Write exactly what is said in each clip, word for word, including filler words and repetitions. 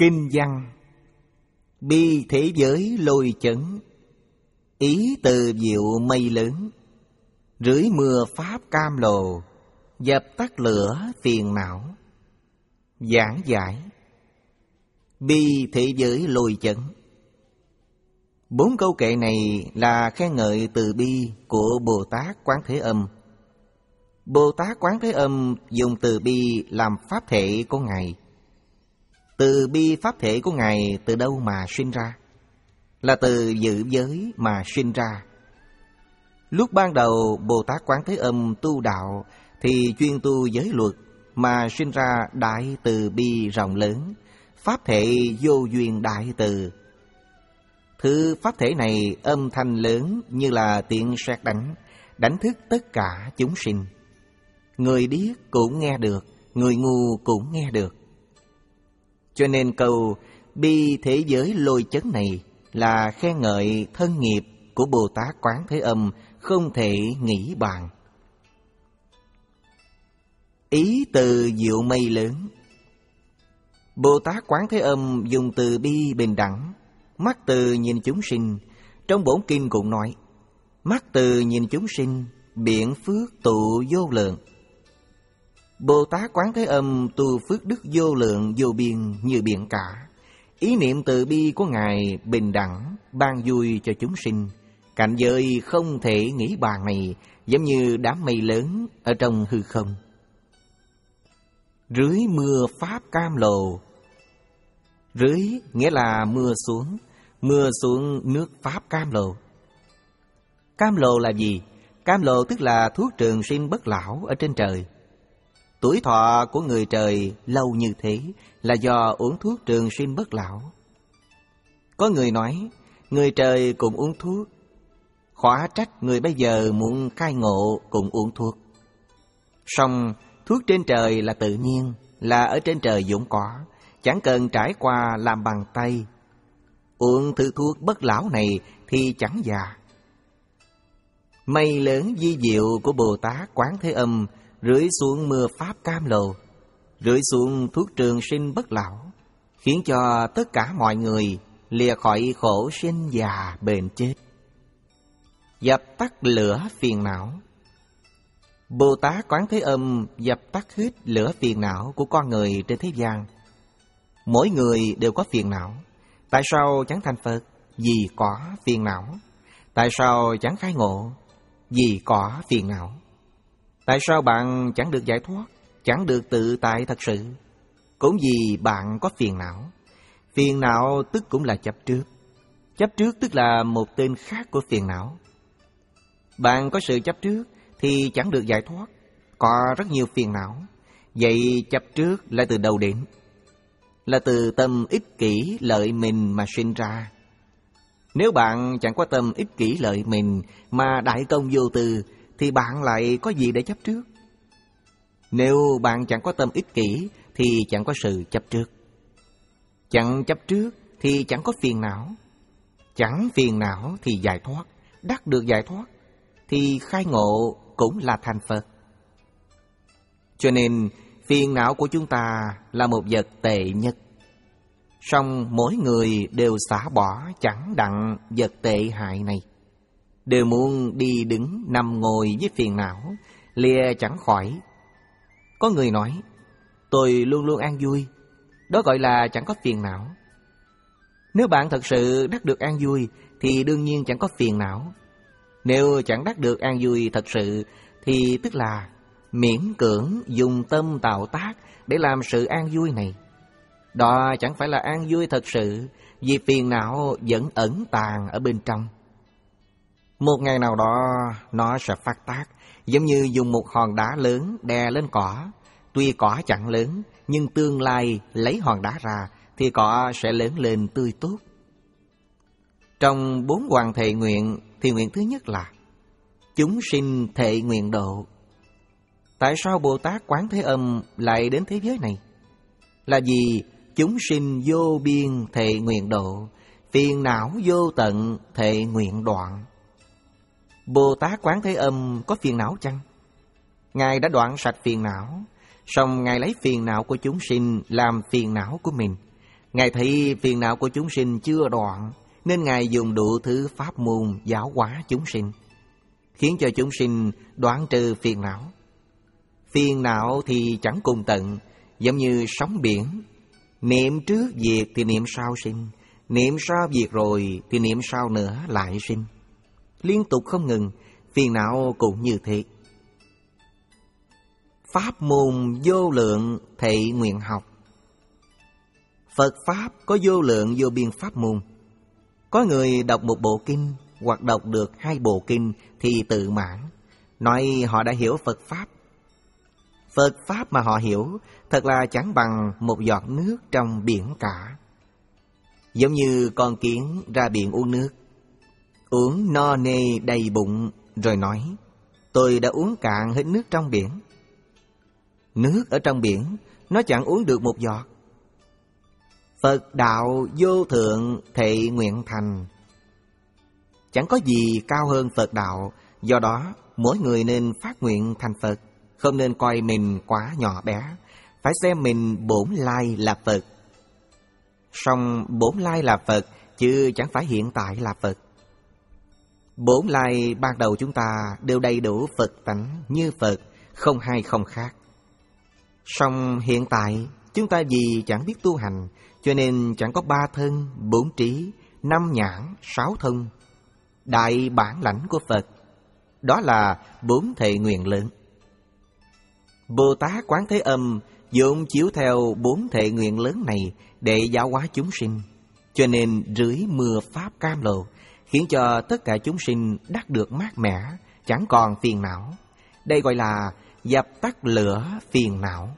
Kinh văn: bi thế giới lôi chấn, ý từ diệu mây lớn. Rưới mưa pháp cam lồ, dập tắt lửa phiền não. Giảng giải: bi thế giới lôi chấn. Bốn câu kệ này là khen ngợi từ bi của Bồ Tát Quán Thế Âm. Bồ Tát Quán Thế Âm dùng từ bi làm pháp thể của Ngài. Từ bi pháp thể của Ngài từ đâu mà sinh ra? Là từ dự giới mà sinh ra. Lúc ban đầu Bồ Tát Quán Thế Âm tu đạo thì chuyên tu giới luật, mà sinh ra đại từ bi rộng lớn, pháp thể vô duyên đại từ. Thứ pháp thể này âm thanh lớn như là tiếng sét đánh, đánh thức tất cả chúng sinh. Người điếc cũng nghe được, người ngu cũng nghe được. Cho nên câu bi thế giới lôi chấn này là khen ngợi thân nghiệp của Bồ Tát Quán Thế Âm không thể nghĩ bàn. Ý từ diệu mây lớn. Bồ Tát Quán Thế Âm dùng từ bi bình đẳng, mắt từ nhìn chúng sinh. Trong bổn kinh cũng nói, mắt từ nhìn chúng sinh, biện phước tụ vô lượng. Bồ Tát Quán Thế Âm tu phước đức vô lượng vô biên như biển cả. Ý niệm từ bi của Ngài bình đẳng, ban vui cho chúng sinh. Cảnh giới không thể nghĩ bàn này giống như đám mây lớn ở trong hư không. Rưới mưa pháp cam lồ. Rưới nghĩa là mưa xuống, mưa xuống nước pháp cam lồ. Cam lồ là gì? Cam lồ tức là thuốc trường sinh bất lão ở trên trời. Tuổi thọ của người trời lâu như thế là do uống thuốc trường sinh bất lão. Có người nói, người trời cũng uống thuốc, khó trách người bây giờ muốn khai ngộ cũng uống thuốc. Song thuốc trên trời là tự nhiên, là ở trên trời vốn có, chẳng cần trải qua làm bằng tay. Uống thứ thuốc bất lão này thì chẳng già. Mây lớn di diệu của Bồ Tát Quán Thế Âm rưới xuống mưa pháp cam lồ, rưới xuống thuốc trường sinh bất lão, khiến cho tất cả mọi người lìa khỏi khổ sinh già bền chết. Dập tắt lửa phiền não. Bồ Tát Quán Thế Âm dập tắt hết lửa phiền não của con người trên thế gian. Mỗi người đều có phiền não. Tại sao chẳng thành Phật? Vì có phiền não. Tại sao chẳng khai ngộ? Vì có phiền não. Tại sao bạn chẳng được giải thoát, chẳng được tự tại thật sự? Cũng vì bạn có phiền não. Phiền não tức cũng là chấp trước. Chấp trước tức là một tên khác của phiền não. Bạn có sự chấp trước thì chẳng được giải thoát, có rất nhiều phiền não. Vậy chấp trước là từ đâu đến? Là từ tâm ích kỷ lợi mình mà sinh ra. Nếu bạn chẳng có tâm ích kỷ lợi mình mà đại công vô tư, thì bạn lại có gì để chấp trước? Nếu bạn chẳng có tâm ích kỷ thì chẳng có sự chấp trước. Chẳng chấp trước thì chẳng có phiền não. Chẳng phiền não thì giải thoát. Đắc được giải thoát thì khai ngộ cũng là thành Phật. Cho nên phiền não của chúng ta là một vật tệ nhất. Song mỗi người đều xả bỏ chẳng đặng vật tệ hại này, đều muốn đi đứng nằm ngồi với phiền não, lìa chẳng khỏi. Có người nói, tôi luôn luôn an vui, đó gọi là chẳng có phiền não. Nếu bạn thật sự đắc được an vui thì đương nhiên chẳng có phiền não. Nếu chẳng đắc được an vui thật sự thì tức là miễn cưỡng dùng tâm tạo tác để làm sự an vui này. Đó chẳng phải là an vui thật sự, vì phiền não vẫn ẩn tàng ở bên trong. Một ngày nào đó nó sẽ phát tác, giống như dùng một hòn đá lớn đè lên cỏ. Tuy cỏ chẳng lớn, nhưng tương lai lấy hòn đá ra thì cỏ sẽ lớn lên tươi tốt. Trong bốn hoàng thệ nguyện thì nguyện thứ nhất là chúng sinh thệ nguyện độ. Tại sao Bồ Tát Quán Thế Âm lại đến thế giới này? Là vì chúng sinh vô biên thệ nguyện độ, phiền não vô tận thệ nguyện đoạn. Bồ Tát Quán Thế Âm có phiền não chăng? Ngài đã đoạn sạch phiền não, song Ngài lấy phiền não của chúng sinh làm phiền não của mình. Ngài thấy phiền não của chúng sinh chưa đoạn, nên Ngài dùng đủ thứ pháp môn giáo hóa chúng sinh, khiến cho chúng sinh đoạn trừ phiền não. Phiền não thì chẳng cùng tận, giống như sóng biển. Niệm trước diệt thì niệm sau sinh, niệm sau diệt rồi thì niệm sau nữa lại sinh. Liên tục không ngừng, phiền não cũng như thế. Pháp môn vô lượng thệ nguyện học. Phật Pháp có vô lượng vô biên pháp môn. Có người đọc một bộ kinh hoặc đọc được hai bộ kinh thì tự mãn, nói họ đã hiểu Phật Pháp. Phật Pháp mà họ hiểu thật là chẳng bằng một giọt nước trong biển cả. Giống như con kiến ra biển uống nước, uống no nê đầy bụng rồi nói, tôi đã uống cạn hết nước trong biển. Nước ở trong biển nó chẳng uống được một giọt. Phật đạo vô thượng thệ nguyện thành. Chẳng có gì cao hơn Phật đạo, do đó mỗi người nên phát nguyện thành Phật, không nên coi mình quá nhỏ bé, phải xem mình bổn lai là Phật. Song bổn lai là Phật, chứ chẳng phải hiện tại là Phật. Bổn lai ban đầu chúng ta đều đầy đủ Phật tánh như Phật, không hai không khác. Song hiện tại chúng ta vì chẳng biết tu hành, cho nên chẳng có ba thân, bốn trí, năm nhãn, sáu thông. Đại bản lãnh của Phật, đó là bốn thệ nguyện lớn. Bồ Tát Quán Thế Âm vốn chiếu theo bốn thệ nguyện lớn này để giáo hóa chúng sinh, cho nên rưới mưa pháp cam lồ, khiến cho tất cả chúng sinh đắc được mát mẻ, chẳng còn phiền não. Đây gọi là dập tắt lửa phiền não.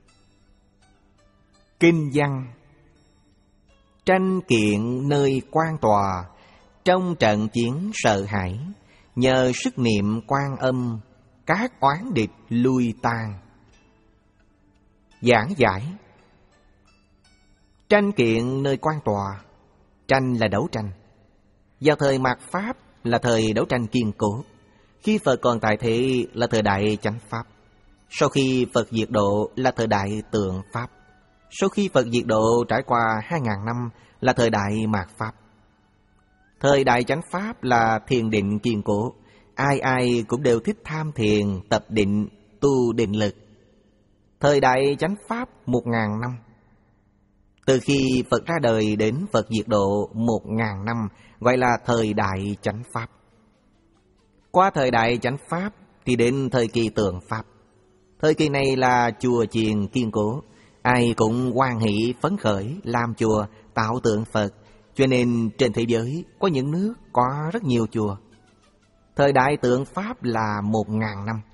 Kinh văn. Tranh kiện nơi quan tòa, trong trận chiến sợ hãi, nhờ sức niệm Quan Âm, các oán địch lui tan. Giảng giải. Tranh kiện nơi quan tòa. Tranh là đấu tranh. Vào thời mạt Pháp là thời đấu tranh kiên cố. Khi Phật còn tại thế là thời đại chánh Pháp. Sau khi Phật diệt độ là thời đại tượng Pháp. Sau khi Phật diệt độ trải qua hai ngàn năm là thời đại mạt Pháp. Thời đại chánh Pháp là thiền định kiên cố. Ai ai cũng đều thích tham thiền, tập định, tu định lực. Thời đại chánh Pháp một ngàn năm. Từ khi Phật ra đời đến Phật diệt độ một ngàn năm gọi là thời đại chánh Pháp. Qua thời đại chánh Pháp thì đến thời kỳ tượng Pháp. Thời kỳ này là chùa chiền kiên cố, ai cũng hoan hỷ phấn khởi làm chùa tạo tượng Phật, cho nên trên thế giới có những nước có rất nhiều chùa. Thời đại tượng Pháp là một ngàn năm.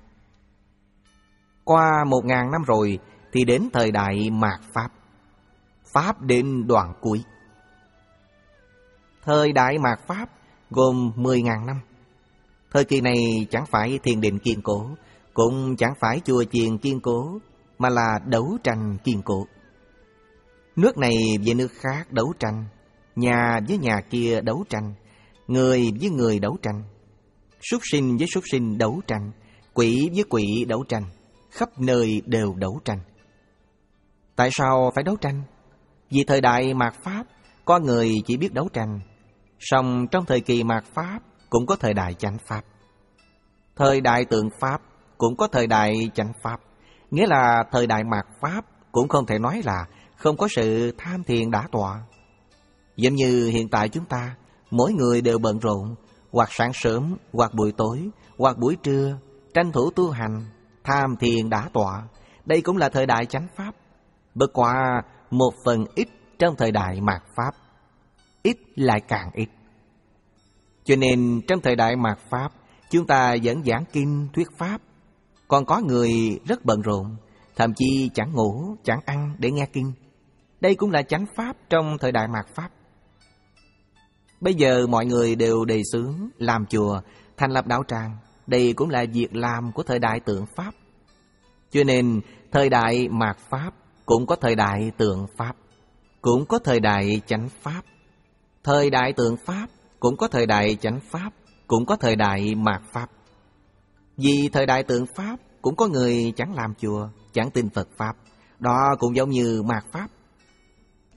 Qua một ngàn năm rồi thì đến thời đại mạt Pháp. Pháp đến đoạn cuối. Thời đại mạt Pháp gồm mười ngàn năm. Thời kỳ này chẳng phải thiền định kiên cố, cũng chẳng phải chùa chiền kiên cố, mà là đấu tranh kiên cố. Nước này với nước khác đấu tranh, nhà với nhà kia đấu tranh, người với người đấu tranh, súc sinh với súc sinh đấu tranh, quỷ với quỷ đấu tranh, khắp nơi đều đấu tranh. Tại sao phải đấu tranh? Vì thời đại mạt Pháp, có người chỉ biết đấu tranh. Song trong thời kỳ mạt Pháp cũng có thời đại chánh Pháp. Thời đại tượng Pháp cũng có thời đại chánh Pháp. Nghĩa là thời đại mạt Pháp cũng không thể nói là không có sự tham thiền đả tọa. Giống như hiện tại chúng ta, mỗi người đều bận rộn, hoặc sáng sớm, hoặc buổi tối, hoặc buổi trưa, tranh thủ tu hành, tham thiền đả tọa. Đây cũng là thời đại chánh Pháp. Bất quá một phần ít trong thời đại mạt Pháp, ít lại càng ít. Cho nên trong thời đại mạt Pháp, chúng ta vẫn giảng kinh thuyết Pháp. Còn có người rất bận rộn, thậm chí chẳng ngủ, chẳng ăn để nghe kinh. Đây cũng là chánh Pháp trong thời đại mạt Pháp. Bây giờ mọi người đều đề xướng làm chùa, thành lập đạo tràng. Đây cũng là việc làm của thời đại tượng Pháp. Cho nên thời đại mạt Pháp cũng có thời đại tượng Pháp, cũng có thời đại chánh Pháp. Thời đại tượng Pháp cũng có thời đại chánh Pháp, cũng có thời đại mạt Pháp. Vì thời đại tượng Pháp cũng có người chẳng làm chùa, chẳng tin Phật Pháp. Đó cũng giống như mạt Pháp.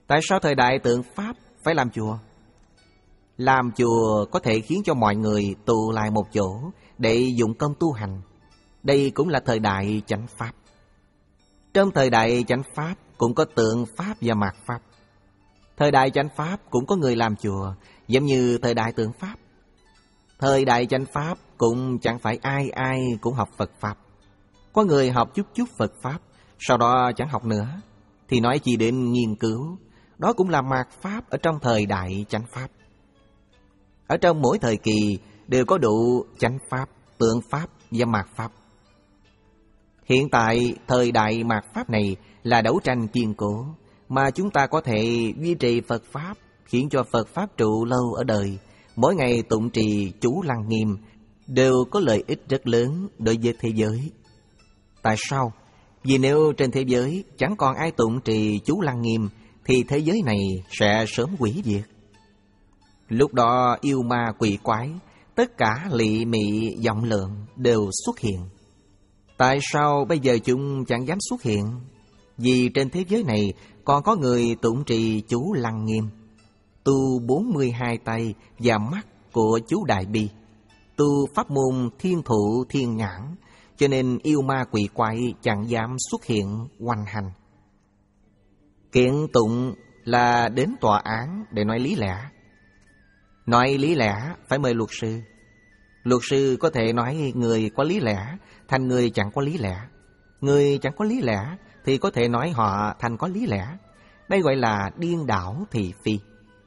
Tại sao thời đại tượng Pháp phải làm chùa? Làm chùa có thể khiến cho mọi người tụ lại một chỗ để dụng công tu hành. Đây cũng là thời đại chánh Pháp. Trong thời đại chánh Pháp cũng có tượng Pháp và mạt Pháp. Thời đại chánh Pháp cũng có người làm chùa, giống như thời đại tượng Pháp. Thời đại chánh Pháp cũng chẳng phải ai ai cũng học Phật Pháp. Có người học chút chút Phật Pháp, sau đó chẳng học nữa, thì nói chỉ đến nghiên cứu. Đó cũng là mạt Pháp ở trong thời đại chánh Pháp. Ở trong mỗi thời kỳ đều có đủ chánh Pháp, tượng Pháp và mạt Pháp. Hiện tại thời đại mạt Pháp này là đấu tranh kiên cố, mà chúng ta có thể duy trì Phật Pháp, khiến cho Phật Pháp trụ lâu ở đời. Mỗi ngày tụng trì chú Lăng Nghiêm đều có lợi ích rất lớn đối với thế giới. Tại sao? Vì nếu trên thế giới chẳng còn ai tụng trì chú Lăng Nghiêm thì thế giới này sẽ sớm hủy diệt. Lúc đó yêu ma quỷ quái, tất cả lị mị vọng lượng đều xuất hiện. Tại sao bây giờ chúng chẳng dám xuất hiện? Vì trên thế giới này còn có người tụng trì chú Lăng Nghiêm, tu bốn mươi hai tay và mắt của chú Đại Bi, tu pháp môn thiên thụ thiên nhãn, cho nên yêu ma quỷ quái chẳng dám xuất hiện hoành hành. Kiện tụng là đến tòa án để nói lý lẽ. Nói lý lẽ phải mời luật sư. Luật sư có thể nói người có lý lẽ thành người chẳng có lý lẽ. Người chẳng có lý lẽ thì có thể nói họ thành có lý lẽ. Đây gọi là điên đảo thị phi.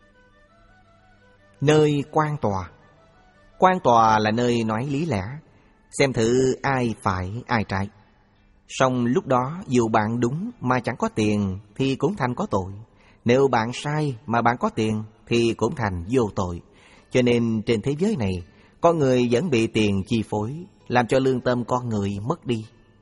Nơi quan tòa. Quan tòa là nơi nói lý lẽ, xem thử ai phải ai trái. Song lúc đó dù bạn đúng mà chẳng có tiền thì cũng thành có tội. Nếu bạn sai mà bạn có tiền thì cũng thành vô tội. Cho nên trên thế giới này, con người vẫn bị tiền chi phối, làm cho lương tâm con người mất đi.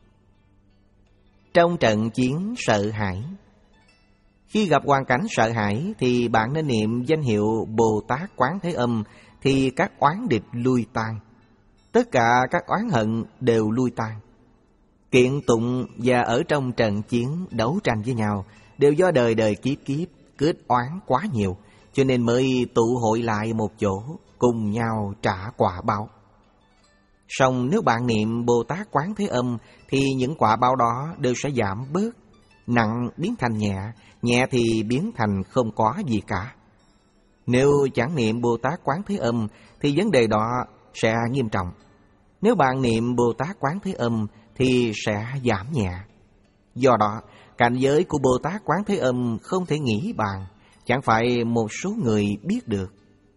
Trong trận chiến sợ hãi, khi gặp hoàn cảnh sợ hãi thì bạn nên niệm danh hiệu Bồ Tát Quán Thế Âm, thì các oán địch lui tan. Tất cả các oán hận đều lui tan. Kiện tụng và ở trong trận chiến đấu tranh với nhau đều do đời đời kiếp kiếp kết oán quá nhiều, cho nên mới tụ hội lại một chỗ, cùng nhau trả quả báo. Song nếu bạn niệm Bồ Tát Quán Thế Âm thì những quả báo đó đều sẽ giảm bớt, nặng biến thành nhẹ, nhẹ thì biến thành không có gì cả. Nếu chẳng niệm Bồ Tát Quán Thế Âm thì vấn đề đó sẽ nghiêm trọng. Nếu bạn niệm Bồ Tát Quán Thế Âm thì sẽ giảm nhẹ. Do đó, cảnh giới của Bồ Tát Quán Thế Âm không thể nghĩ bàn, chẳng phải một số người biết được.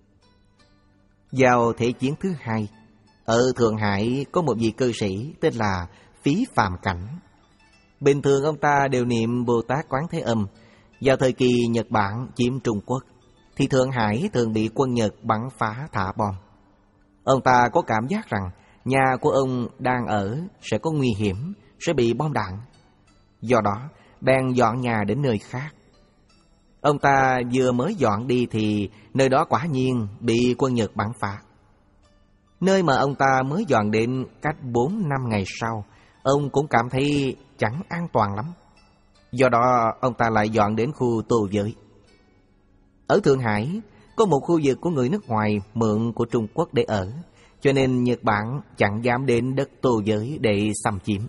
Vào Thế chiến thứ hai, ở Thượng Hải có một vị cư sĩ tên là Phí Phàm Cảnh. Bình thường ông ta đều niệm Bồ Tát Quán Thế Âm. Vào thời kỳ Nhật Bản chiếm Trung Quốc thì Thượng Hải thường bị quân Nhật bắn phá thả bom. Ông ta có cảm giác rằng nhà của ông đang ở sẽ có nguy hiểm, sẽ bị bom đạn. Do đó, bèn dọn nhà đến nơi khác. Ông ta vừa mới dọn đi thì nơi đó quả nhiên bị quân Nhật bắn phá. Nơi mà ông ta mới dọn đến cách bốn năm ngày sau, ông cũng cảm thấy chẳng an toàn lắm. Do đó, ông ta lại dọn đến khu tù giới. Ở Thượng Hải, có một khu vực của người nước ngoài mượn của Trung Quốc để ở, cho nên Nhật Bản chẳng dám đến đất tù giới để xâm chiếm.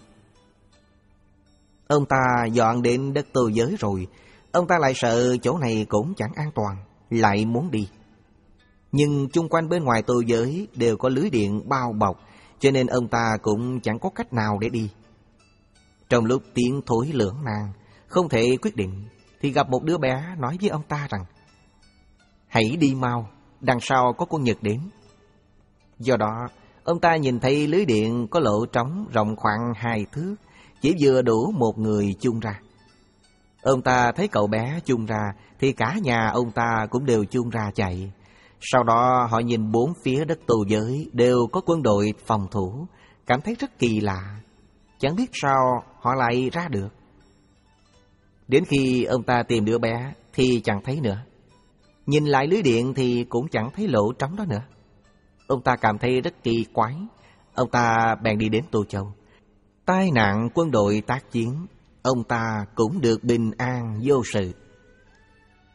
Ông ta dọn đến đất tù giới rồi, ông ta lại sợ chỗ này cũng chẳng an toàn, lại muốn đi. Nhưng chung quanh bên ngoài tù giới đều có lưới điện bao bọc, cho nên ông ta cũng chẳng có cách nào để đi. Trong lúc tiến thối lưỡng nan, không thể quyết định, thì gặp một đứa bé nói với ông ta rằng: "Hãy đi mau, đằng sau có quân Nhật đến." Do đó, ông ta nhìn thấy lưới điện có lỗ trống rộng khoảng hai thước, chỉ vừa đủ một người chun ra. Ông ta thấy cậu bé chun ra thì cả nhà ông ta cũng đều chun ra chạy. Sau đó họ nhìn bốn phía đất tù giới đều có quân đội phòng thủ, cảm thấy rất kỳ lạ. Chẳng biết sao họ lại ra được. Đến khi ông ta tìm đứa bé thì chẳng thấy nữa. Nhìn lại lưới điện thì cũng chẳng thấy lỗ trống đó nữa. Ông ta cảm thấy rất kỳ quái. Ông ta bèn đi đến Tô Châu. Tai nạn quân đội tác chiến, ông ta cũng được bình an vô sự.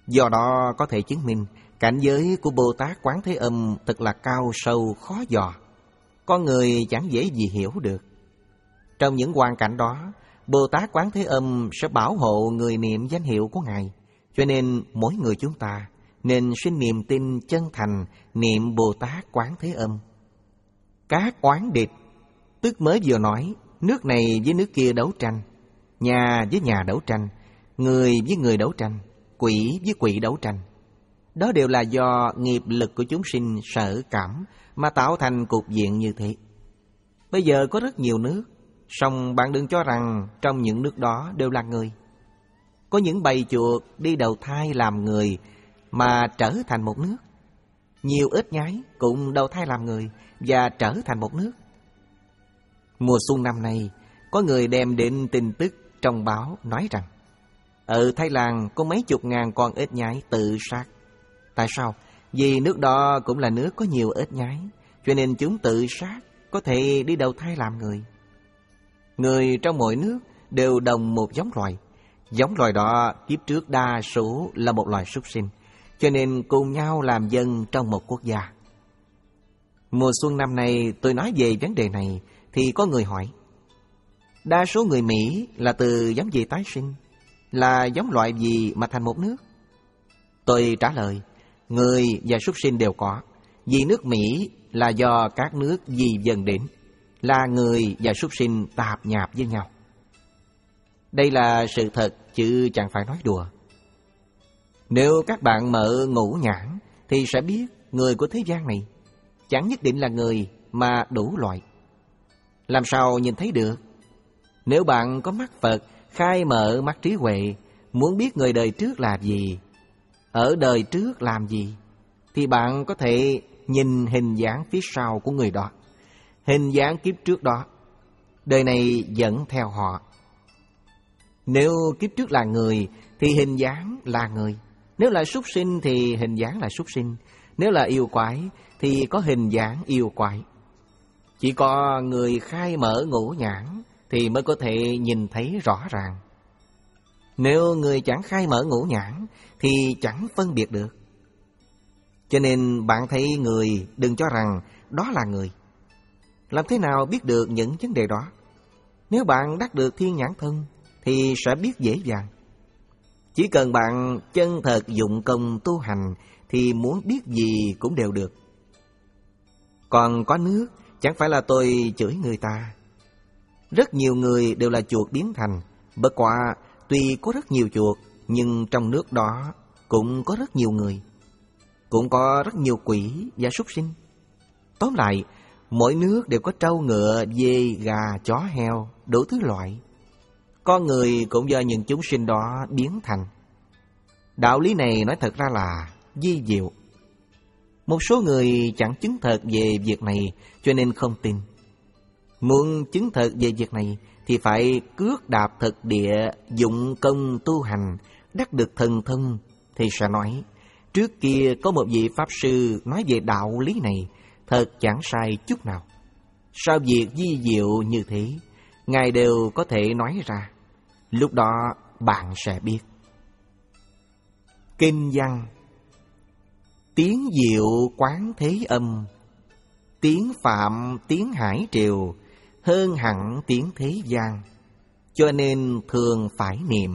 Do đó có thể chứng minh cảnh giới của Bồ Tát Quán Thế Âm thật là cao sâu khó dò. Con người chẳng dễ gì hiểu được. Trong những hoàn cảnh đó, Bồ Tát Quán Thế Âm sẽ bảo hộ người niệm danh hiệu của Ngài. Cho nên mỗi người chúng ta nên sinh niềm tin chân thành niệm Bồ Tát Quán Thế Âm. Các oán địch, tức mới vừa nói, nước này với nước kia đấu tranh, nhà với nhà đấu tranh, người với người đấu tranh, quỷ với quỷ đấu tranh. Đó đều là do nghiệp lực của chúng sinh sở cảm mà tạo thành cục diện như thế. Bây giờ có rất nhiều nước, song bạn đừng cho rằng trong những nước đó đều là người. Có những bầy chuột đi đầu thai làm người mà trở thành một nước. Nhiều ếch nhái cũng đầu thai làm người và trở thành một nước. Mùa xuân năm nay, có người đem đến tin tức trong báo nói rằng ở Thái Lan có mấy chục ngàn con ếch nhái tự sát. Tại sao? Vì nước đó cũng là nước có nhiều ếch nhái, cho nên chúng tự sát, có thể đi đầu thai làm người. Người trong mỗi nước đều đồng một giống loài. Giống loài đó kiếp trước đa số là một loài súc sinh, cho nên cùng nhau làm dân trong một quốc gia. Mùa xuân năm nay tôi nói về vấn đề này thì có người hỏi: đa số người Mỹ là từ giống gì tái sinh? Là giống loại gì mà thành một nước? Tôi trả lời: người và súc sinh đều có. Vì nước Mỹ là do các nước di dân đến, là người và súc sinh tạp nhạp với nhau. Đây là sự thật chứ chẳng phải nói đùa. Nếu các bạn mở ngũ nhãn thì sẽ biết người của thế gian này chẳng nhất định là người mà đủ loại. Làm sao nhìn thấy được? Nếu bạn có mắt Phật khai mở mắt trí huệ, muốn biết người đời trước là gì, ở đời trước làm gì, thì bạn có thể nhìn hình dáng phía sau của người đó, hình dáng kiếp trước đó, đời này dẫn theo họ. Nếu kiếp trước là người thì hình dáng là người, nếu là súc sinh thì hình dáng là súc sinh, nếu là yêu quái thì có hình dáng yêu quái. Chỉ có người khai mở ngũ nhãn thì mới có thể nhìn thấy rõ ràng. Nếu người chẳng khai mở ngũ nhãn thì chẳng phân biệt được. Cho nên bạn thấy người đừng cho rằng đó là người. Làm thế nào biết được những vấn đề đó? Nếu bạn đắc được thiên nhãn thân thì sẽ biết dễ dàng. Chỉ cần bạn chân thật dụng công tu hành thì muốn biết gì cũng đều được. Còn có nước, chẳng phải là tôi chửi người ta. Rất nhiều người đều là chuột biến thành. Bất quả tuy có rất nhiều chuột, nhưng trong nước đó cũng có rất nhiều người, cũng có rất nhiều quỷ và súc sinh. Tóm lại, mỗi nước đều có trâu ngựa, dê, gà, chó, heo, đủ thứ loại. Con người cũng do những chúng sinh đó biến thành. Đạo lý này nói thật ra là vi diệu. Một số người chẳng chứng thật về việc này cho nên không tin. Muốn chứng thật về việc này thì phải cước đạp thực địa, dụng công tu hành, đắc được thần thông thì sẽ nói: trước kia có một vị Pháp Sư nói về đạo lý này, thật chẳng sai chút nào. Sao việc vi diệu như thế, Ngài đều có thể nói ra. Lúc đó bạn sẽ biết. Kinh văn: tiếng diệu quán thế âm, tiếng phạm tiếng hải triều, hơn hẳn tiếng thế gian, cho nên thường phải niệm.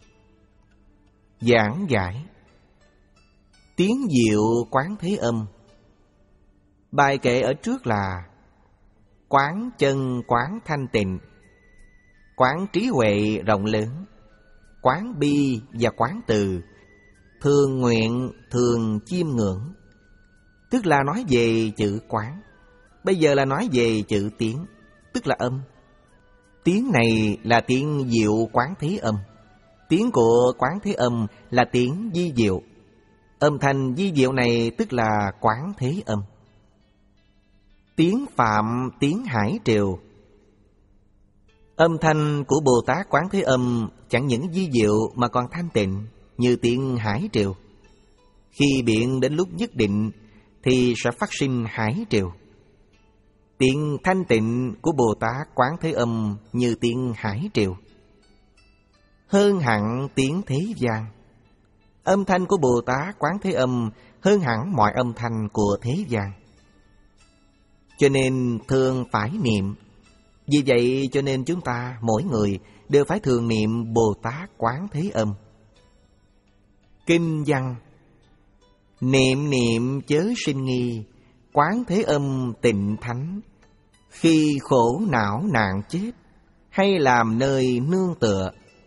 Giảng giải: tiếng diệu quán thế âm. Bài kệ ở trước là quán chân quán thanh tịnh, quán trí huệ rộng lớn, quán bi và quán từ, thường nguyện thường chiêm ngưỡng. Tức là nói về chữ quán. Bây giờ là nói về chữ tiếng, tức là âm. Tiếng này là tiếng diệu quán thế âm. Tiếng của quán thế âm là tiếng di diệu. Âm thanh di diệu này tức là quán thế âm. Tiếng phạm tiếng hải triều. Âm thanh của Bồ Tát Quán Thế Âm chẳng những di diệu mà còn thanh tịnh như tiếng hải triều. Khi biện đến lúc nhất định thì sẽ phát sinh hải triều. Tiếng thanh tịnh của Bồ Tát Quán Thế Âm như tiếng hải triều. Hơn hẳn tiếng thế gian. Âm thanh của Bồ Tát Quán Thế Âm hơn hẳn mọi âm thanh của thế gian. Cho nên thường phải niệm. Vì vậy cho nên chúng ta mỗi người đều phải thường niệm Bồ Tát Quán Thế Âm. Kinh văn: niệm niệm chớ sinh nghi, Quán Thế Âm tịnh thánh. Khi khổ não nạn chết, hay làm nơi nương tựa.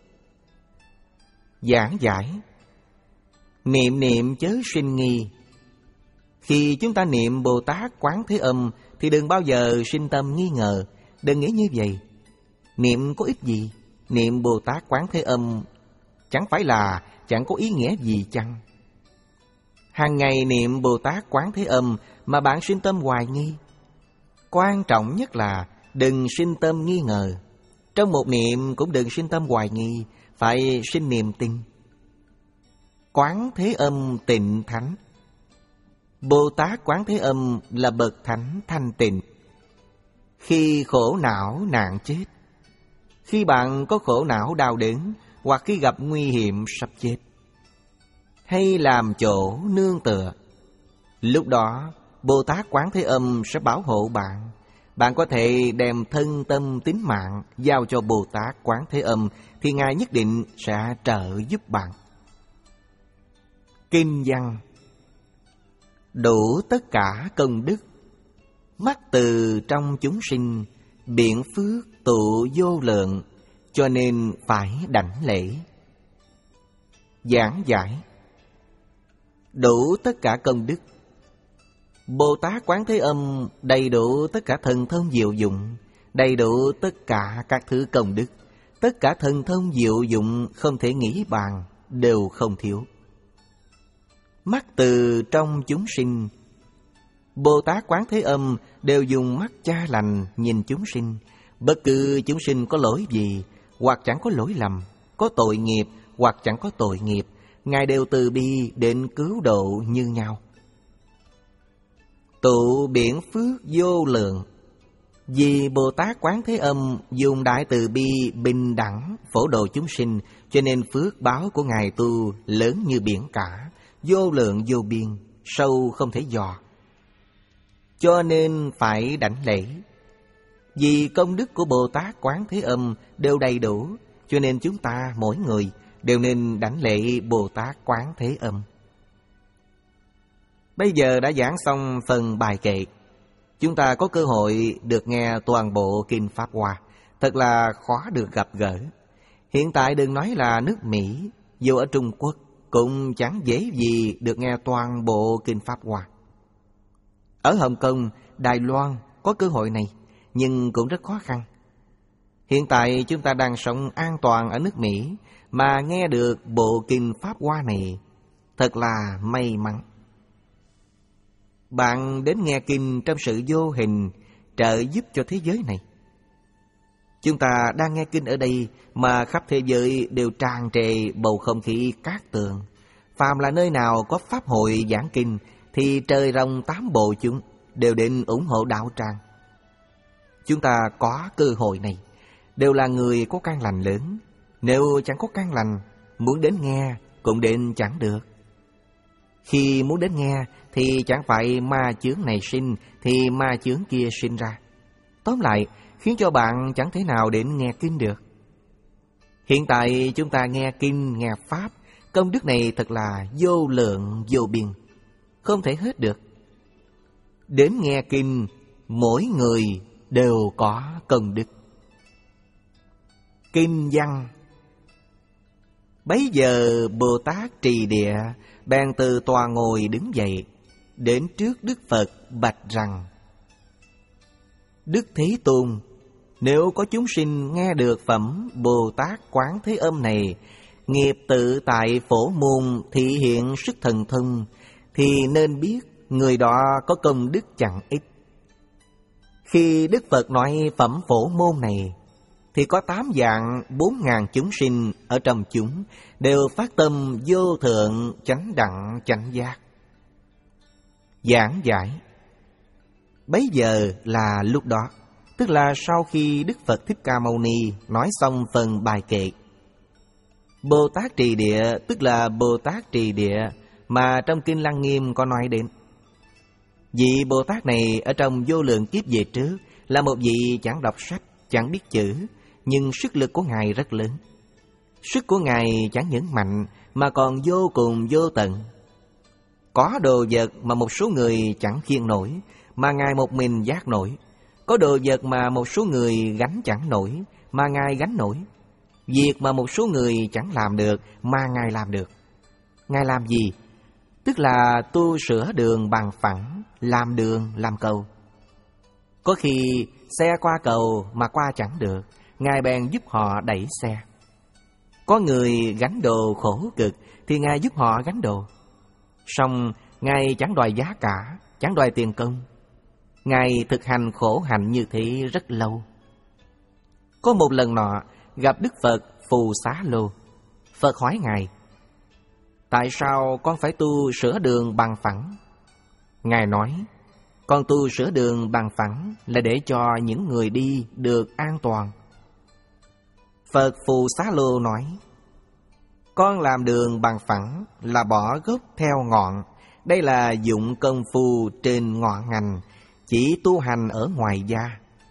Giảng giải: niệm niệm chớ sinh nghi. Khi chúng ta niệm Bồ Tát Quán Thế Âm thì đừng bao giờ sinh tâm nghi ngờ. Đừng nghĩ như vậy: niệm có ích gì? Niệm Bồ Tát Quán Thế Âm chẳng phải là chẳng có ý nghĩa gì chăng? Hàng ngày niệm Bồ Tát Quán Thế Âm mà bạn sinh tâm hoài nghi. Quan trọng nhất là đừng sinh tâm nghi ngờ. Trong một niệm cũng đừng sinh tâm hoài nghi, phải sinh niềm tin. Quán Thế Âm tịnh thánh. Bồ Tát Quán Thế Âm là bậc thánh thanh tịnh. Khi khổ não nạn chết, khi bạn có khổ não đau đớn, hoặc khi gặp nguy hiểm sắp chết, hay làm chỗ nương tựa, lúc đó Bồ Tát Quán Thế Âm sẽ bảo hộ bạn. Bạn có thể đem thân tâm tín mạng giao cho Bồ Tát Quán Thế Âm, thì Ngài nhất định sẽ trợ giúp bạn. Kinh văn: đủ tất cả công đức, mắt từ trong chúng sinh, biện phước tụ vô lượng, cho nên phải đảnh lễ. Giảng giải: đủ tất cả công đức. Bồ Tát Quán Thế Âm đầy đủ tất cả thần thông diệu dụng, đầy đủ tất cả các thứ công đức. Tất cả thần thông diệu dụng không thể nghĩ bàn, đều không thiếu. Mắt từ trong chúng sinh. Bồ Tát Quán Thế Âm đều dùng mắt cha lành nhìn chúng sinh. Bất cứ chúng sinh có lỗi gì, hoặc chẳng có lỗi lầm, có tội nghiệp hoặc chẳng có tội nghiệp, Ngài đều từ bi đến cứu độ như nhau. Tụ biển phước vô lượng. Vì Bồ Tát Quán Thế Âm dùng đại từ bi bình đẳng phổ độ chúng sinh, cho nên phước báo của Ngài tu lớn như biển cả, vô lượng vô biên, sâu không thể dò. Cho nên phải đảnh lễ. Vì công đức của Bồ Tát Quán Thế Âm đều đầy đủ, cho nên chúng ta mỗi người đều nên đảnh lễ Bồ Tát Quán Thế Âm. Bây giờ đã giảng xong phần bài kệ, chúng ta có cơ hội được nghe toàn bộ Kinh Pháp Hoa. Thật là khó được gặp gỡ. Hiện tại đừng nói là nước Mỹ, dù ở Trung Quốc cũng chẳng dễ gì được nghe toàn bộ Kinh Pháp Hoa. Ở Hồng Kông, Đài Loan có cơ hội này, nhưng cũng rất khó khăn. Hiện tại chúng ta đang sống an toàn ở nước Mỹ, mà nghe được bộ Kinh Pháp Hoa này, thật là may mắn. Bạn đến nghe kinh trong sự vô hình, trợ giúp cho thế giới này. Chúng ta đang nghe kinh ở đây, mà khắp thế giới đều tràn trề bầu không khí cát tường. Phàm là nơi nào có pháp hội giảng kinh, thì trời rồng tám bộ chúng đều đến ủng hộ đạo tràng. Chúng ta có cơ hội này, đều là người có căn lành lớn. Nếu chẳng có căn lành, muốn đến nghe cũng đến chẳng được. Khi muốn đến nghe thì chẳng phải ma chướng này sinh, thì ma chướng kia sinh ra. Tóm lại, khiến cho bạn chẳng thể nào đến nghe kinh được. Hiện tại chúng ta nghe kinh, nghe pháp, công đức này thật là vô lượng vô biên, không thể hết được. Đến nghe kinh, mỗi người đều có công đức. Kinh văn: bấy giờ Bồ Tát Trì Địa bèn từ tòa ngồi đứng dậy, đến trước Đức Phật bạch rằng: Đức Thế Tôn, nếu có chúng sinh nghe được phẩm Bồ Tát Quán Thế Âm này, nghiệp tự tại phổ môn thị hiện sức thần thông, thì nên biết người đó có công đức chẳng ít. Khi Đức Phật nói phẩm phổ môn này, thì có tám vạn bốn ngàn chúng sinh ở trong chúng đều phát tâm vô thượng chánh đẳng chánh giác. Giảng giải: bấy giờ là lúc đó, tức là sau khi Đức Phật Thích Ca Mâu Ni nói xong phần bài kệ. Bồ Tát Trì Địa tức là Bồ Tát Trì Địa mà trong Kinh Lăng Nghiêm có nói đến. Vị Bồ Tát này ở trong vô lượng kiếp về trước là một vị chẳng đọc sách, chẳng biết chữ, nhưng sức lực của Ngài rất lớn. Sức của Ngài chẳng những mạnh mà còn vô cùng vô tận. Có đồ vật mà một số người chẳng khiêng nổi, mà Ngài một mình vác nổi. Có đồ vật mà một số người gánh chẳng nổi, mà Ngài gánh nổi. Việc mà một số người chẳng làm được, mà Ngài làm được. Ngài làm gì? Tức là tu sửa đường bằng phẳng, làm đường, làm cầu. Có khi xe qua cầu mà qua chẳng được, Ngài bèn giúp họ đẩy xe. Có người gánh đồ khổ cực thì Ngài giúp họ gánh đồ. Song Ngài chẳng đòi giá cả, chẳng đòi tiền công. Ngài thực hành khổ hạnh như thế rất lâu. Có một lần nọ gặp Đức Phật Phù Xá Lô. Phật hỏi Ngài: tại sao con phải tu sửa đường bằng phẳng? Ngài nói: con tu sửa đường bằng phẳng là để cho những người đi được an toàn. Phật Phù Xá Lô nói: con làm đường bằng phẳng là bỏ gốc theo ngọn. Đây là dụng công phu trên ngọn ngành, chỉ tu hành ở ngoài da.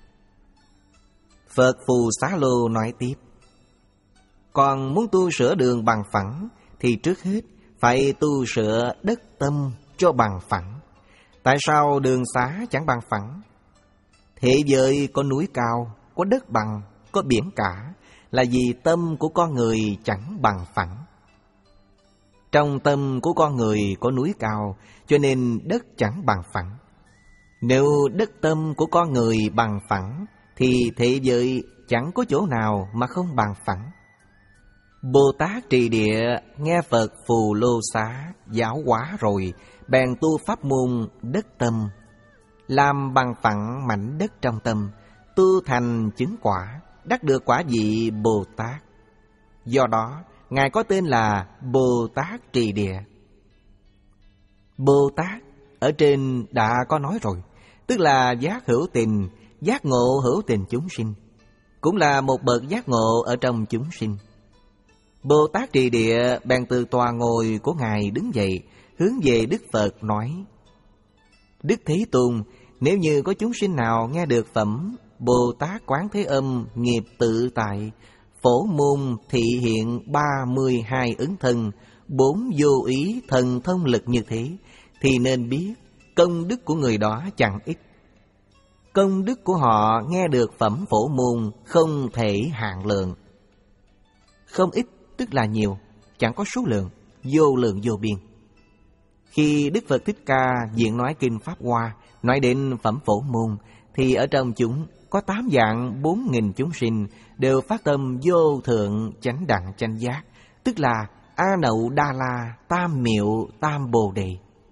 Phật Phù Xá Lô nói tiếp: con muốn tu sửa đường bằng phẳng thì trước hết phải tu sửa đất tâm cho bằng phẳng. Tại sao đường xá chẳng bằng phẳng? Thế giới có núi cao, có đất bằng, có biển cả, là vì tâm của con người chẳng bằng phẳng. Trong tâm của con người có núi cao, cho nên đất chẳng bằng phẳng. Nếu đất tâm của con người bằng phẳng, thì thế giới chẳng có chỗ nào mà không bằng phẳng. Bồ Tát Trì Địa nghe Phật Phù Lô Xá giáo hóa rồi, bèn tu pháp môn đất tâm, làm bằng phẳng mảnh đất trong tâm, tu thành chứng quả, đắc được quả vị Bồ Tát. Do đó, Ngài có tên là Bồ Tát Trì Địa. Bồ Tát ở trên đã có nói rồi, tức là giác hữu tình, giác ngộ hữu tình chúng sinh, cũng là một bậc giác ngộ ở trong chúng sinh. Bồ Tát Trì Địa bèn từ tòa ngồi của Ngài đứng dậy, hướng về Đức Phật nói: Đức Thế Tôn, nếu như có chúng sinh nào nghe được phẩm Bồ Tát Quán Thế Âm nghiệp tự tại, phổ môn thị hiện ba mươi hai ứng thân, bốn vô ý thần thông lực như thế, thì nên biết công đức của người đó chẳng ít. Công đức của họ nghe được phẩm phổ môn không thể hạn lượng. Không ít tức là nhiều, chẳng có số lượng, vô lượng vô biên. Khi Đức Phật Thích Ca diễn nói Kinh Pháp Hoa, nói đến phẩm phổ môn, thì ở trong chúng có tám vạn bốn nghìn chúng sinh đều phát tâm vô thượng chánh đẳng chánh giác, tức là A Nậu Đa La Tam Miệu Tam Bồ Đề.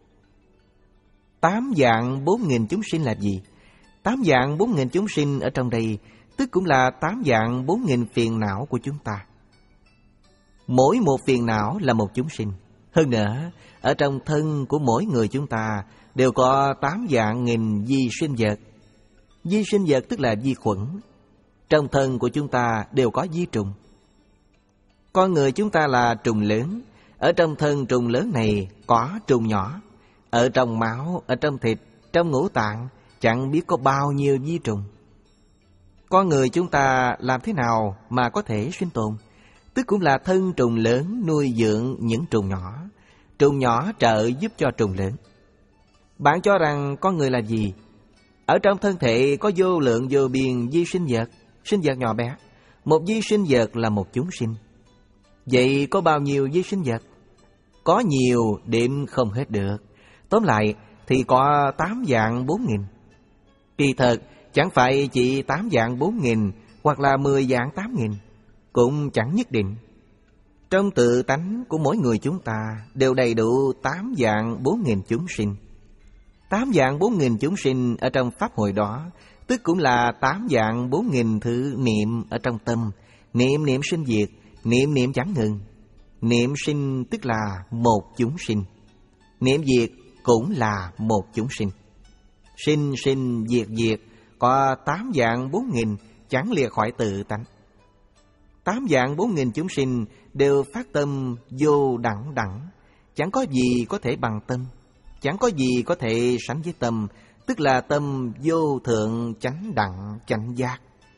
Tám vạn bốn nghìn chúng sinh là gì? Tám vạn bốn nghìn chúng sinh ở trong đây, tức cũng là tám vạn bốn nghìn phiền não của chúng ta. Mỗi một phiền não là một chúng sinh. Hơn nữa, ở trong thân của mỗi người chúng ta đều có tám vạn nghìn vi sinh vật. Vi sinh vật tức là vi khuẩn. Trong thân của chúng ta đều có vi trùng. Con người chúng ta là trùng lớn. Ở trong thân trùng lớn này có trùng nhỏ. Ở trong máu, ở trong thịt, trong ngũ tạng chẳng biết có bao nhiêu vi trùng. Con người chúng ta làm thế nào mà có thể sinh tồn? Tức cũng là thân trùng lớn nuôi dưỡng những trùng nhỏ. Trùng nhỏ trợ giúp cho trùng lớn. Bạn cho rằng con người là gì? Ở trong thân thể có vô lượng vô biên vi sinh vật, sinh vật nhỏ bé. Một vi sinh vật là một chúng sinh. Vậy có bao nhiêu vi sinh vật? Có nhiều đếm không hết được. Tóm lại thì có tám vạn bốn nghìn. Kỳ thật chẳng phải chỉ tám vạn bốn nghìn hoặc là mười vạn tám nghìn, cũng chẳng nhất định. Trong tự tánh của mỗi người chúng ta đều đầy đủ tám vạn bốn nghìn chúng sinh. Tám vạn bốn nghìn chúng sinh ở trong pháp hội đó, tức cũng là tám vạn bốn nghìn thứ niệm ở trong tâm. Niệm niệm sinh diệt, niệm niệm chẳng ngừng. Niệm sinh tức là một chúng sinh, niệm diệt cũng là một chúng sinh. Sinh sinh diệt diệt có tám vạn bốn nghìn chẳng lìa khỏi tự tánh. Tám vạn bốn nghìn chúng sinh đều phát tâm vô đẳng đẳng. Chẳng có gì có thể bằng tâm, chẳng có gì có thể sánh với tâm, tức là tâm vô thượng chánh đẳng chánh giác.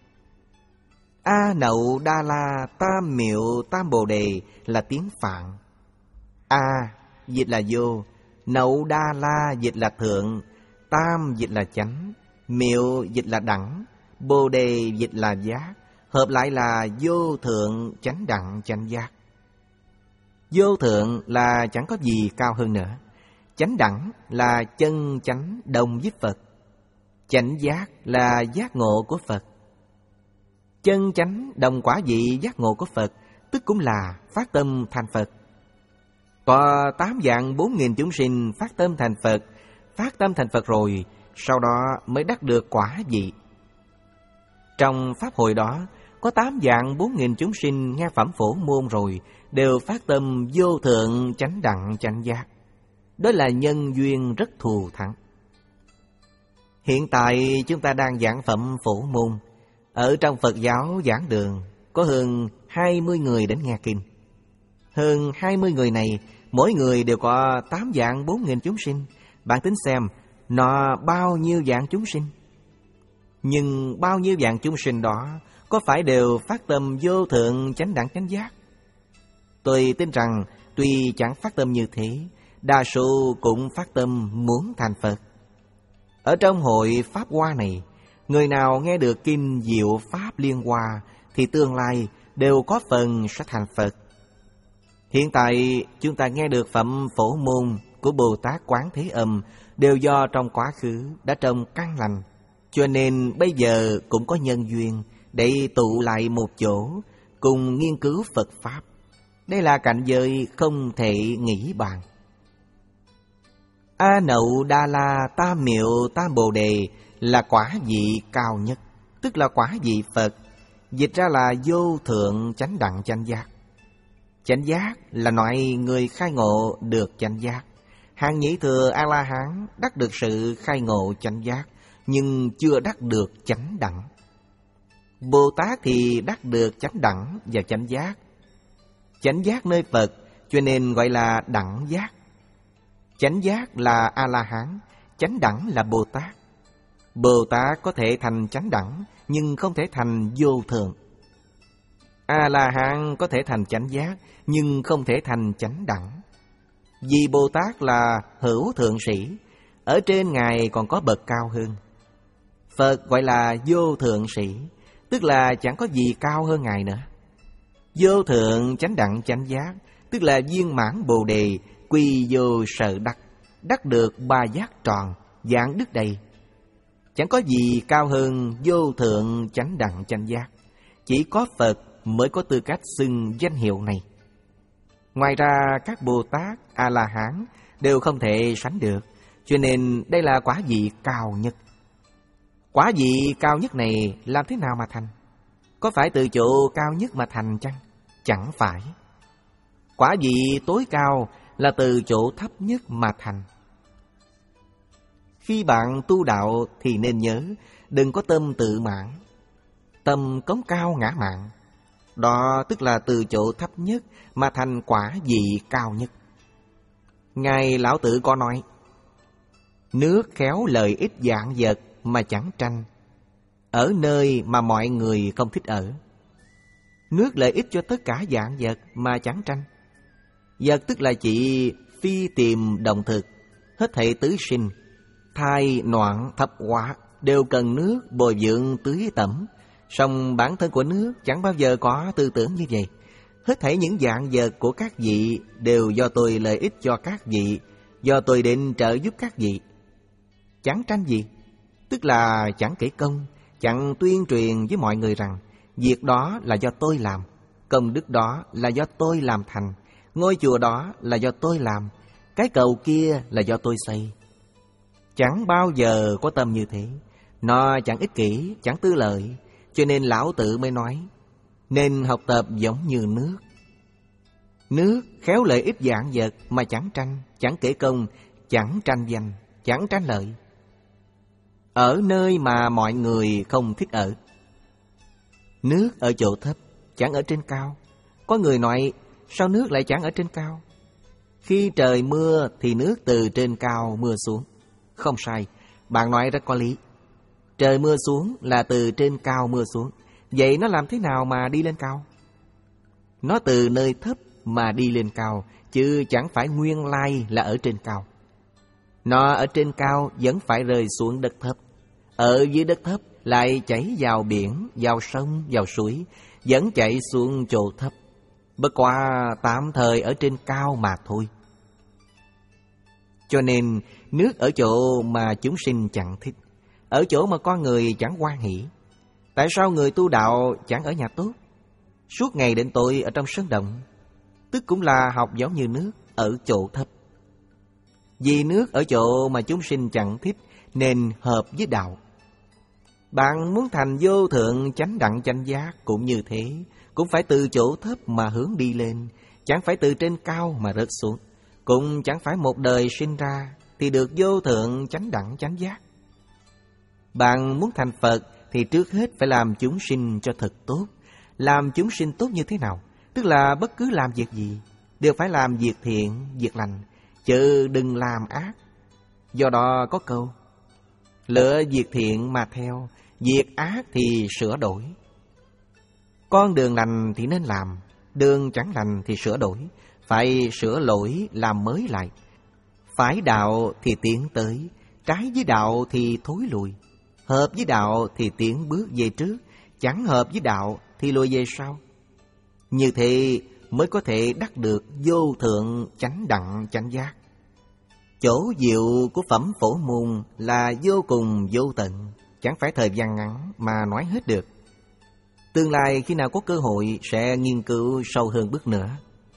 A Nậu Đa La Tam Miệu Tam Bồ Đề là tiếng Phạn. A dịch là vô, Nậu Đa La dịch là thượng, Tam dịch là chánh, Miệu dịch là đẳng, Bồ Đề dịch là giác, hợp lại là vô thượng chánh đẳng chánh giác. Vô thượng là chẳng có gì cao hơn nữa. Chánh đẳng là chân chánh đồng với Phật. Chánh giác là giác ngộ của Phật. Chân chánh đồng quả vị giác ngộ của Phật, tức cũng là phát tâm thành Phật. Có tám vạn bốn nghìn chúng sinh phát tâm thành Phật. Phát tâm thành Phật rồi, sau đó mới đắc được quả vị. Trong pháp hội đó, có tám vạn bốn nghìn chúng sinh nghe phẩm phổ môn rồi, đều phát tâm vô thượng chánh đẳng chánh giác. Đó là nhân duyên rất thù thắng. Hiện tại chúng ta đang giảng phẩm phổ môn. Ở trong Phật giáo giảng đường, có hơn hai mươi người đến nghe kinh. Hơn hai mươi người này, mỗi người đều có tám vạn bốn nghìn chúng sinh. Bạn tính xem, nó bao nhiêu vạn chúng sinh? Nhưng bao nhiêu vạn chúng sinh đó có phải đều phát tâm vô thượng chánh đẳng chánh giác? Tôi tin rằng tuy chẳng phát tâm như thế, đa số cũng phát tâm muốn thành Phật. Ở trong hội Pháp Hoa này, người nào nghe được kinh Diệu Pháp Liên Hoa thì tương lai đều có phần sẽ thành Phật. Hiện tại chúng ta nghe được phẩm phổ môn của Bồ Tát Quán Thế Âm đều do trong quá khứ đã trồng căn lành, cho nên bây giờ cũng có nhân duyên để tụ lại một chỗ cùng nghiên cứu Phật Pháp. Đây là cảnh giới không thể nghĩ bàn. A Nậu Đa La Tam Miệu Tam Bồ Đề là quả vị cao nhất, tức là quả vị Phật. Dịch ra là vô thượng chánh đẳng chánh giác. Chánh giác là loại người khai ngộ được chánh giác. Hàng nhị thừa A-la-hán đắc được sự khai ngộ chánh giác, nhưng chưa đắc được chánh đẳng. Bồ Tát thì đắc được chánh đẳng và chánh giác. Chánh giác nơi Phật, cho nên gọi là đẳng giác. Chánh giác là A-la-hán, chánh đẳng là Bồ Tát. Bồ Tát có thể thành chánh đẳng, nhưng không thể thành vô thượng. A-la-hán có thể thành chánh giác, nhưng không thể thành chánh đẳng. Vì Bồ Tát là hữu thượng sĩ, ở trên Ngài còn có bậc cao hơn. Phật gọi là vô thượng sĩ, tức là chẳng có gì cao hơn Ngài nữa. Vô thượng chánh đẳng chánh giác, tức là viên mãn Bồ Đề, quy vô sở đắc, đắc được ba giác tròn, dạng đức đầy. Chẳng có gì cao hơn vô thượng chánh đẳng chánh giác. Chỉ có Phật mới có tư cách xưng danh hiệu này. Ngoài ra các Bồ Tát, A-la-hán đều không thể sánh được, cho nên đây là quả vị cao nhất. Quả vị cao nhất này làm thế nào mà thành? Có phải từ chỗ cao nhất mà thành chăng? Chẳng phải. Quả vị tối cao là từ chỗ thấp nhất mà thành. Khi bạn tu đạo thì nên nhớ, đừng có tâm tự mãn, tâm cống cao ngã mạn. Đó tức là từ chỗ thấp nhất mà thành quả vị cao nhất. Ngài Lão Tử có nói, nước khéo lợi ích vạn vật mà chẳng tranh, ở nơi mà mọi người không thích ở. Nước lợi ích cho tất cả vạn vật mà chẳng tranh. Vật tức là chỉ phi tiềm động thực, hết thảy tứ sinh, thai noạn thập hóa đều cần nước bồi dưỡng tưới tẩm. Song bản thân của nước chẳng bao giờ có tư tưởng như vậy. Hết thảy những dạng vật của các vị đều do tôi lợi ích cho các vị, do tôi định trợ giúp các vị. Chẳng tranh gì, tức là chẳng kể công, chẳng tuyên truyền với mọi người rằng việc đó là do tôi làm, công đức đó là do tôi làm thành, ngôi chùa đó là do tôi làm, cái cầu kia là do tôi xây. Chẳng bao giờ có tâm như thế. Nó chẳng ích kỷ, chẳng tư lợi, cho nên Lão Tử mới nói, nên học tập giống như nước. Nước khéo lợi ích vạn vật mà chẳng tranh, chẳng kể công, chẳng tranh danh, chẳng tranh lợi. Ở nơi mà mọi người không thích ở. Nước ở chỗ thấp, chẳng ở trên cao. Có người nói, sao nước lại chẳng ở trên cao? Khi trời mưa thì nước từ trên cao mưa xuống. Không sai, bạn nói rất có lý. Trời mưa xuống là từ trên cao mưa xuống. Vậy nó làm thế nào mà đi lên cao? Nó từ nơi thấp mà đi lên cao, chứ chẳng phải nguyên lai là ở trên cao. Nó ở trên cao vẫn phải rơi xuống đất thấp. Ở dưới đất thấp lại chảy vào biển, vào sông, vào suối, vẫn chạy xuống chỗ thấp. Bất quá tạm thời ở trên cao mà thôi. Cho nên nước ở chỗ mà chúng sinh chẳng thích, ở chỗ mà con người chẳng hoan hỷ. Tại sao người tu đạo chẳng ở nhà tốt, suốt ngày đến tối ở trong sơn động? Tức cũng là học giống như nước ở chỗ thấp. Vì nước ở chỗ mà chúng sinh chẳng thích nên hợp với đạo. Bạn muốn thành vô thượng chánh đẳng chánh giác cũng như thế, cũng phải từ chỗ thấp mà hướng đi lên, chẳng phải từ trên cao mà rớt xuống. Cũng chẳng phải một đời sinh ra thì được vô thượng chánh đẳng chánh giác. Bạn muốn thành Phật thì trước hết phải làm chúng sinh cho thật tốt. Làm chúng sinh tốt như thế nào? Tức là bất cứ làm việc gì đều phải làm việc thiện, việc lành, chứ đừng làm ác. Do đó có câu, lựa việc thiện mà theo, việc ác thì sửa đổi. Con đường lành thì nên làm, đường chẳng lành thì sửa đổi. Phải sửa lỗi làm mới lại. Phải đạo thì tiến tới, trái với đạo thì thối lùi. Hợp với đạo thì tiến bước về trước, chẳng hợp với đạo thì lùi về sau. Như thế mới có thể đắc được vô thượng chánh đẳng chánh giác. Chỗ diệu của phẩm Phổ Môn là vô cùng vô tận, chẳng phải thời gian ngắn mà nói hết được. Tương lai khi nào có cơ hội sẽ nghiên cứu sâu hơn bước nữa.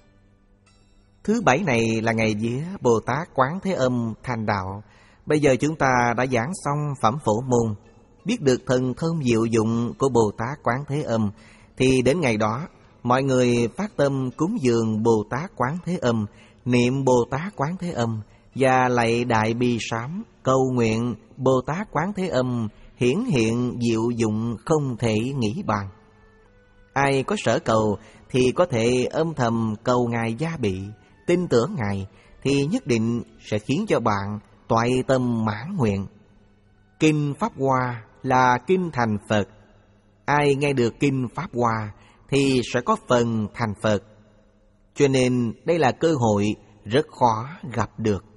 Thứ bảy này là ngày vía Bồ Tát Quán Thế Âm thành đạo. Bây giờ chúng ta đã giảng xong phẩm Phổ Môn, biết được thần thông diệu dụng của Bồ Tát Quán Thế Âm, thì đến ngày đó mọi người phát tâm cúng dường Bồ Tát Quán Thế Âm, niệm Bồ Tát Quán Thế Âm và lạy Đại Bi Sám, cầu nguyện Bồ Tát Quán Thế Âm hiển hiện diệu dụng không thể nghĩ bàn. Ai có sở cầu thì có thể âm thầm cầu Ngài gia bị, tin tưởng Ngài thì nhất định sẽ khiến cho bạn toại tâm mãn nguyện. Kinh Pháp Hoa là kinh thành Phật. Ai nghe được kinh Pháp Hoa thì sẽ có phần thành Phật. Cho nên đây là cơ hội rất khó gặp được.